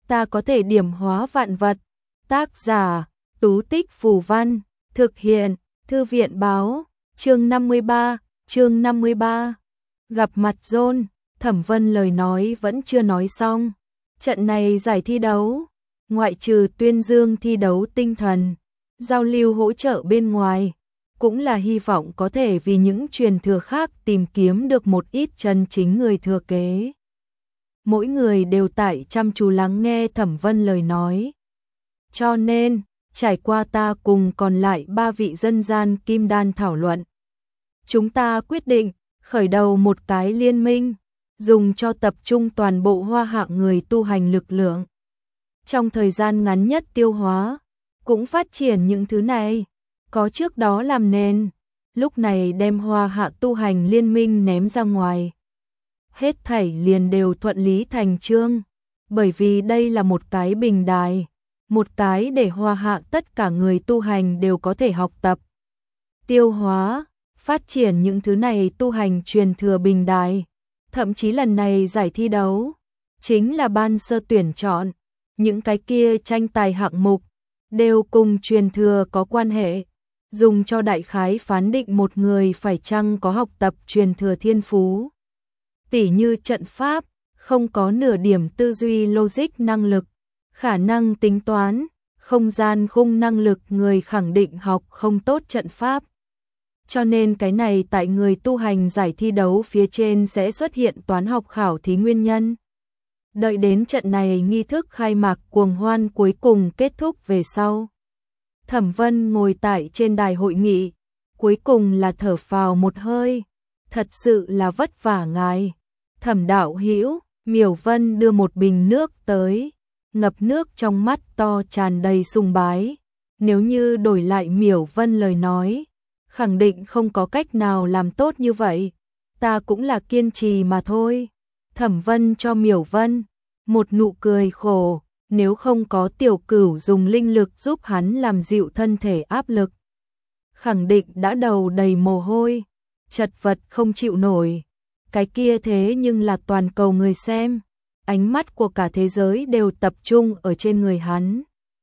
ta có thể điểm hóa vạn vật. Tác giả, Tú Tích Phù Văn, thực hiện, Thư viện Báo, chương 53. Gặp mặt John, Thẩm Vân lời nói vẫn chưa nói xong. Trận này giải thi đấu, ngoại trừ tuyên dương thi đấu tinh thần, giao lưu hỗ trợ bên ngoài, cũng là hy vọng có thể vì những truyền thừa khác tìm kiếm được một ít chân chính người thừa kế. Mỗi người đều tại chăm chú lắng nghe Thẩm Vân lời nói. Cho nên, trải qua ta cùng còn lại 3 vị dân gian kim đan thảo luận, chúng ta quyết định khởi đầu một cái liên minh, dùng cho tập trung toàn bộ Hoa Hạ người tu hành lực lượng. Trong thời gian ngắn nhất tiêu hóa, cũng phát triển những thứ này, có trước đó làm nền, lúc này đem Hoa Hạ tu hành liên minh ném ra ngoài. Hết thảy liền đều thuận lý thành chương, bởi vì đây là một cái bình đài, một cái để Hoa Hạ tất cả người tu hành đều có thể học tập, tiêu hóa, phát triển những thứ này tu hành truyền thừa bình đài. Thậm chí lần này giải thi đấu, chính là ban sơ tuyển chọn, những cái kia tranh tài hạng mục, đều cùng truyền thừa có quan hệ, dùng cho đại khái phán định một người phải chăng có học tập truyền thừa thiên phú. Tỉ như trận pháp, không có nửa điểm tư duy logic năng lực, khả năng tính toán, không gian khung năng lực người khẳng định học không tốt trận pháp. Cho nên cái này tại người tu hành giải thi đấu phía trên sẽ xuất hiện toán học khảo thí nguyên nhân. Đợi đến trận này nghi thức khai mạc cuồng hoan cuối cùng kết thúc về sau. Thẩm Vân ngồi tại trên đài hội nghị, cuối cùng là thở phào một hơi. Thật sự là vất vả ngài. Thẩm đạo hữu, Miểu Vân đưa một bình nước tới, ngập nước trong mắt to tràn đầy sùng bái. Nếu như đổi lại Miểu Vân lời nói, khẳng định không có cách nào làm tốt như vậy, ta cũng là kiên trì mà thôi. Thẩm Vân cho Miểu Vân một nụ cười khổ, nếu không có Tiểu Cửu dùng linh lực giúp hắn làm dịu thân thể áp lực, khẳng định đã đầu đầy mồ hôi, chật vật không chịu nổi. Cái kia thế nhưng là toàn cầu người xem, ánh mắt của cả thế giới đều tập trung ở trên người hắn.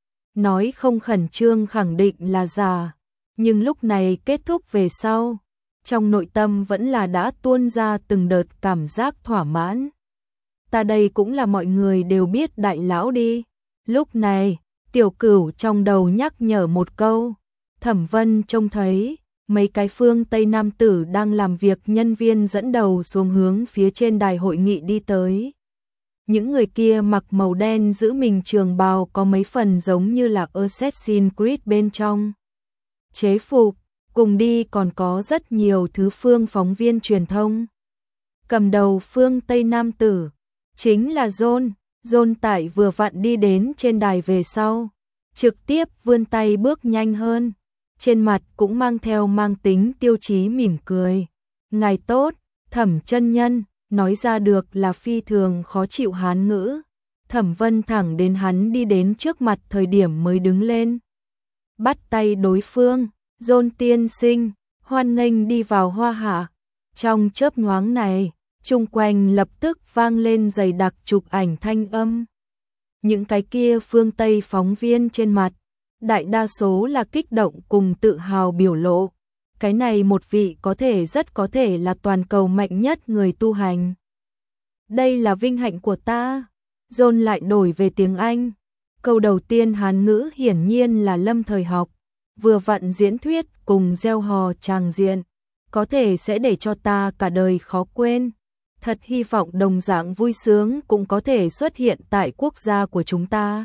Nói không khẩn trương khẳng định là giả. Nhưng lúc này kết thúc về sau, trong nội tâm vẫn là đã tuôn ra từng đợt cảm giác thỏa mãn. Ta đây cũng là mọi người đều biết đại lão đi. Lúc này, Tiểu Cửu trong đầu nhắc nhở một câu. Thẩm Vân trông thấy mấy cái phương Tây nam tử đang làm việc nhân viên dẫn đầu xuống hướng phía trên đài hội nghị đi tới. Những người kia mặc màu đen giữ mình trường bào có mấy phần giống như là Assassin's Creed bên trong. Chế phục, cùng đi còn có rất nhiều thứ phương phóng viên truyền thông. Cầm đầu phương Tây Nam tử, chính là John. John tại vừa vặn đi đến trên đài về sau, trực tiếp vươn tay bước nhanh hơn, trên mặt cũng mang theo mang tính tiêu chí mỉm cười. Ngài tốt, Thẩm chân nhân, nói ra được là phi thường khó chịu hán ngữ. Thẩm Vân thẳng đến hắn đi đến trước mặt thời điểm mới đứng lên. Bắt tay đối phương, John tiên sinh, hoan nghênh đi vào Hoa Hạ. Trong chớp nhoáng này, chung quanh lập tức vang lên dày đặc chụp ảnh thanh âm. Những cái kia phương Tây phóng viên trên mặt, đại đa số là kích động cùng tự hào biểu lộ. Cái này một vị có thể rất có thể là toàn cầu mạnh nhất người tu hành. Đây là vinh hạnh của ta. John lại đổi về tiếng Anh. Câu đầu tiên Hán ngữ hiển nhiên là lâm thời học, vừa vặn diễn thuyết cùng gieo hò tràng diện, có thể sẽ để cho ta cả đời khó quên. Thật hy vọng đồng dạng vui sướng cũng có thể xuất hiện tại quốc gia của chúng ta.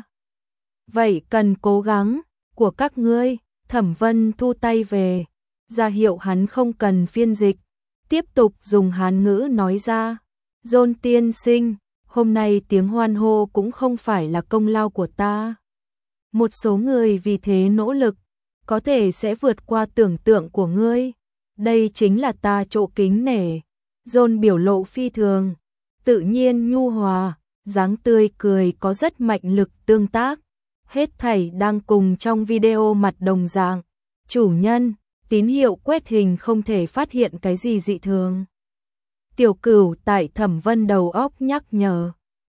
Vậy cần cố gắng của các ngươi. Thẩm Vân thu tay về, ra hiệu hắn không cần phiên dịch, tiếp tục dùng Hán ngữ nói ra. John tiên sinh, hôm nay tiếng hoan hô cũng không phải là công lao của ta. Một số người vì thế nỗ lực, có thể sẽ vượt qua tưởng tượng của ngươi. Đây chính là ta chỗ kính nể. John biểu lộ phi thường, tự nhiên nhu hòa, dáng tươi cười có rất mạnh lực tương tác. Hết thảy đang cùng trong video mặt đồng dạng. Chủ nhân, tín hiệu quét hình không thể phát hiện cái gì dị thường. Tiểu Cửu tại Thẩm Vân đầu óc nhắc nhở.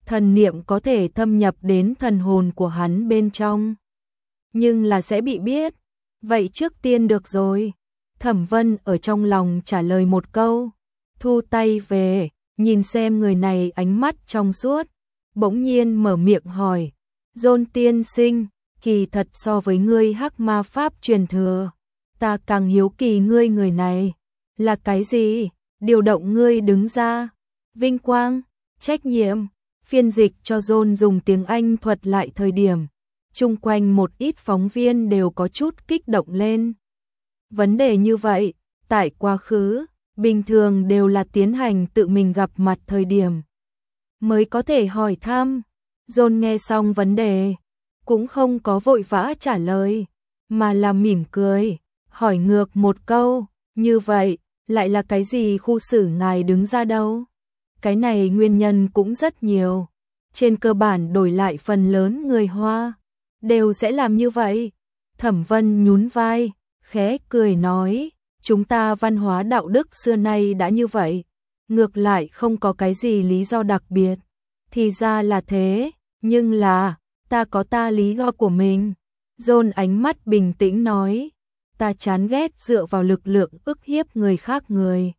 thần niệm có thể thâm nhập đến thần hồn của hắn bên trong. Nhưng là sẽ bị biết. Vậy trước tiên được rồi. Thẩm Vân ở trong lòng trả lời một câu. Thu tay về, nhìn xem người này ánh mắt trong suốt. Bỗng nhiên mở miệng hỏi. John tiên sinh, kỳ thật so với ngươi hắc ma pháp truyền thừa. Ta càng hiếu kỳ ngươi người này. Là cái gì? Điều động ngươi đứng ra. Vinh quang, trách nhiệm. Phiên dịch cho John dùng tiếng Anh thuật lại thời điểm. Chung quanh một ít phóng viên đều có chút kích động lên. Vấn đề như vậy, tại quá khứ, bình thường đều là tiến hành tự mình gặp mặt thời điểm. Mới có thể hỏi thăm. John nghe xong vấn đề, cũng không có vội vã trả lời, mà là mỉm cười, hỏi ngược một câu, như vậy, lại là cái gì khu xử ngài đứng ra đâu? Cái này nguyên nhân cũng rất nhiều. Trên cơ bản đổi lại phần lớn người Hoa, đều sẽ làm như vậy. Thẩm Vân nhún vai, khẽ cười nói, chúng ta văn hóa đạo đức xưa nay đã như vậy, ngược lại không có cái gì lý do đặc biệt. Thì ra là thế, nhưng là, ta có ta lý do của mình. John ánh mắt bình tĩnh nói, ta chán ghét dựa vào lực lượng ức hiếp người khác người.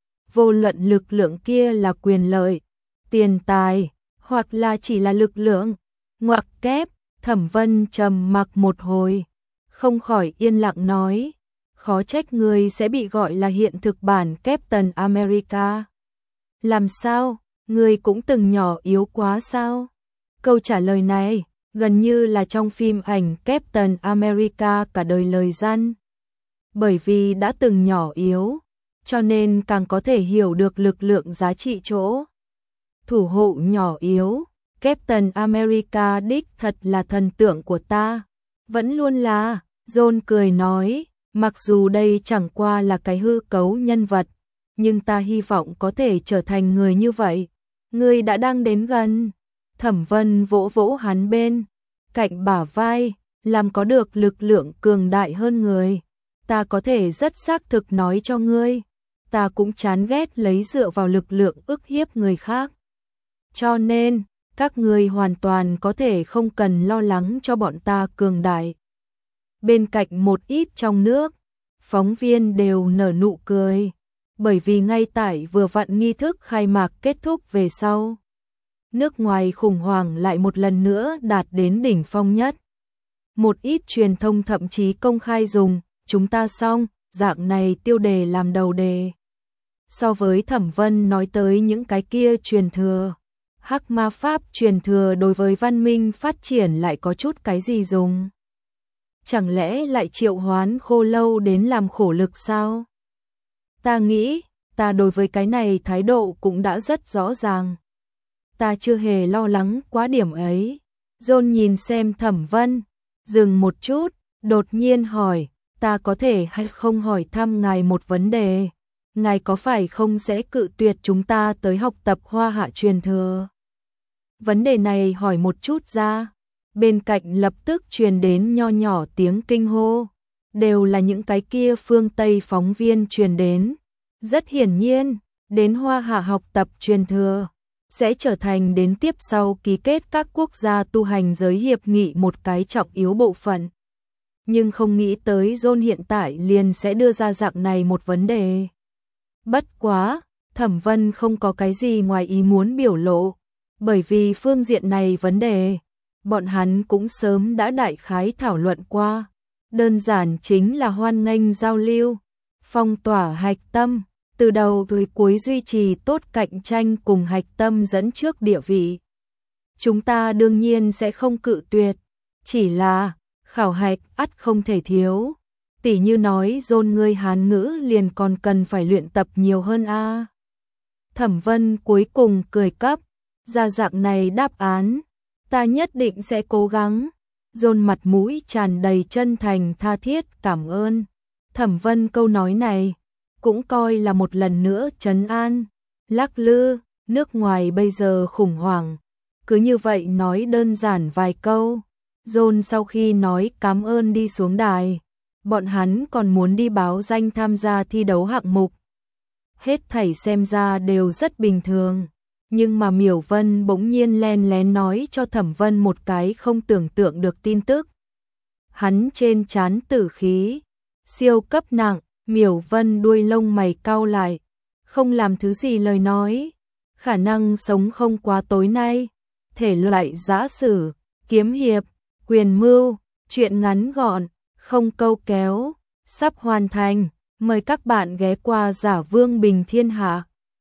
Vô luận lực lượng kia là quyền lợi, tiền tài, hoặc là chỉ là lực lượng. Ngoặc kép, Thẩm Vân trầm mặc một hồi, không khỏi yên lặng nói, khó trách người sẽ bị gọi là hiện thực bản Captain America. Làm sao, người cũng từng nhỏ yếu quá sao? Câu trả lời này, gần như là trong phim ảnh Captain America cả đời lời gian. Bởi vì đã từng nhỏ yếu, cho nên càng có thể hiểu được lực lượng giá trị chỗ. Thủ hộ nhỏ yếu, Captain America đích thật là thần tượng của ta. Vẫn luôn là, John cười nói, mặc dù đây chẳng qua là cái hư cấu nhân vật, nhưng ta hy vọng có thể trở thành người như vậy. Ngươi đã đang đến gần. Thẩm Vân vỗ vỗ hắn bên cạnh bả vai, làm có được lực lượng cường đại hơn người. Ta có thể rất xác thực nói cho ngươi, ta cũng chán ghét lấy dựa vào lực lượng ức hiếp người khác. Cho nên, các ngươi hoàn toàn có thể không cần lo lắng cho bọn ta cường đại. Bên cạnh một ít trong nước, phóng viên đều nở nụ cười, bởi vì ngay tại vừa vặn nghi thức khai mạc kết thúc về sau. Nước ngoài khủng hoảng lại một lần nữa đạt đến đỉnh phong nhất. Một ít truyền thông thậm chí công khai dùng, chúng ta xong, dạng này tiêu đề làm đầu đề. So với Thẩm Vân nói tới những cái kia truyền thừa, hắc ma pháp truyền thừa đối với văn minh phát triển lại có chút cái gì dùng? Chẳng lẽ lại triệu hoán khô lâu đến làm khổ lực sao? Ta nghĩ, ta đối với cái này thái độ cũng đã rất rõ ràng. Ta chưa hề lo lắng quá điểm ấy. John nhìn xem Thẩm Vân, dừng một chút, đột nhiên hỏi, ta có thể hay không hỏi thăm ngài một vấn đề? Ngài có phải không sẽ cự tuyệt chúng ta tới học tập Hoa Hạ truyền thừa? Vấn đề này hỏi một chút ra, bên cạnh lập tức truyền đến nho nhỏ tiếng kinh hô, đều là những cái kia phương Tây phóng viên truyền đến. Rất hiển nhiên, đến Hoa Hạ học tập truyền thừa, sẽ trở thành đến tiếp sau ký kết các quốc gia tu hành giới hiệp nghị một cái trọng yếu bộ phận. Nhưng không nghĩ tới John hiện tại liền sẽ đưa ra dạng này một vấn đề. Bất quá, Thẩm Vân không có cái gì ngoài ý muốn biểu lộ, bởi vì phương diện này vấn đề, bọn hắn cũng sớm đã đại khái thảo luận qua. Đơn giản chính là hoan nghênh giao lưu, phong tỏa hạch tâm, từ đầu tới cuối duy trì tốt cạnh tranh cùng hạch tâm dẫn trước địa vị. Chúng ta đương nhiên sẽ không cự tuyệt, chỉ là khảo hạch ắt không thể thiếu. Tỉ như nói John ngươi Hán ngữ liền còn cần phải luyện tập nhiều hơn a. Thẩm Vân cuối cùng cười cấp, ra dạng này đáp án, ta nhất định sẽ cố gắng. John mặt mũi tràn đầy chân thành tha thiết cảm ơn. Thẩm Vân câu nói này cũng coi là một lần nữa trấn an. Lắc lư, nước ngoài bây giờ khủng hoảng, cứ như vậy nói đơn giản vài câu. John sau khi nói cảm ơn đi xuống đài, bọn hắn còn muốn đi báo danh tham gia thi đấu hạng mục. Hết thảy xem ra đều rất bình thường, Nhưng mà Miểu Vân bỗng nhiên len lén nói cho Thẩm Vân một cái không tưởng tượng được tin tức. Hắn trên trán tử khí, siêu cấp nặng, Miểu Vân đuôi lông mày cau lại, không làm thứ gì lời nói, khả năng sống không quá tối nay, thể loại giã sử, kiếm hiệp, quyền mưu, truyện ngắn gọn, không câu kéo, sắp hoàn thành, mời các bạn ghé qua Giả Vương Bình Thiên Hạ.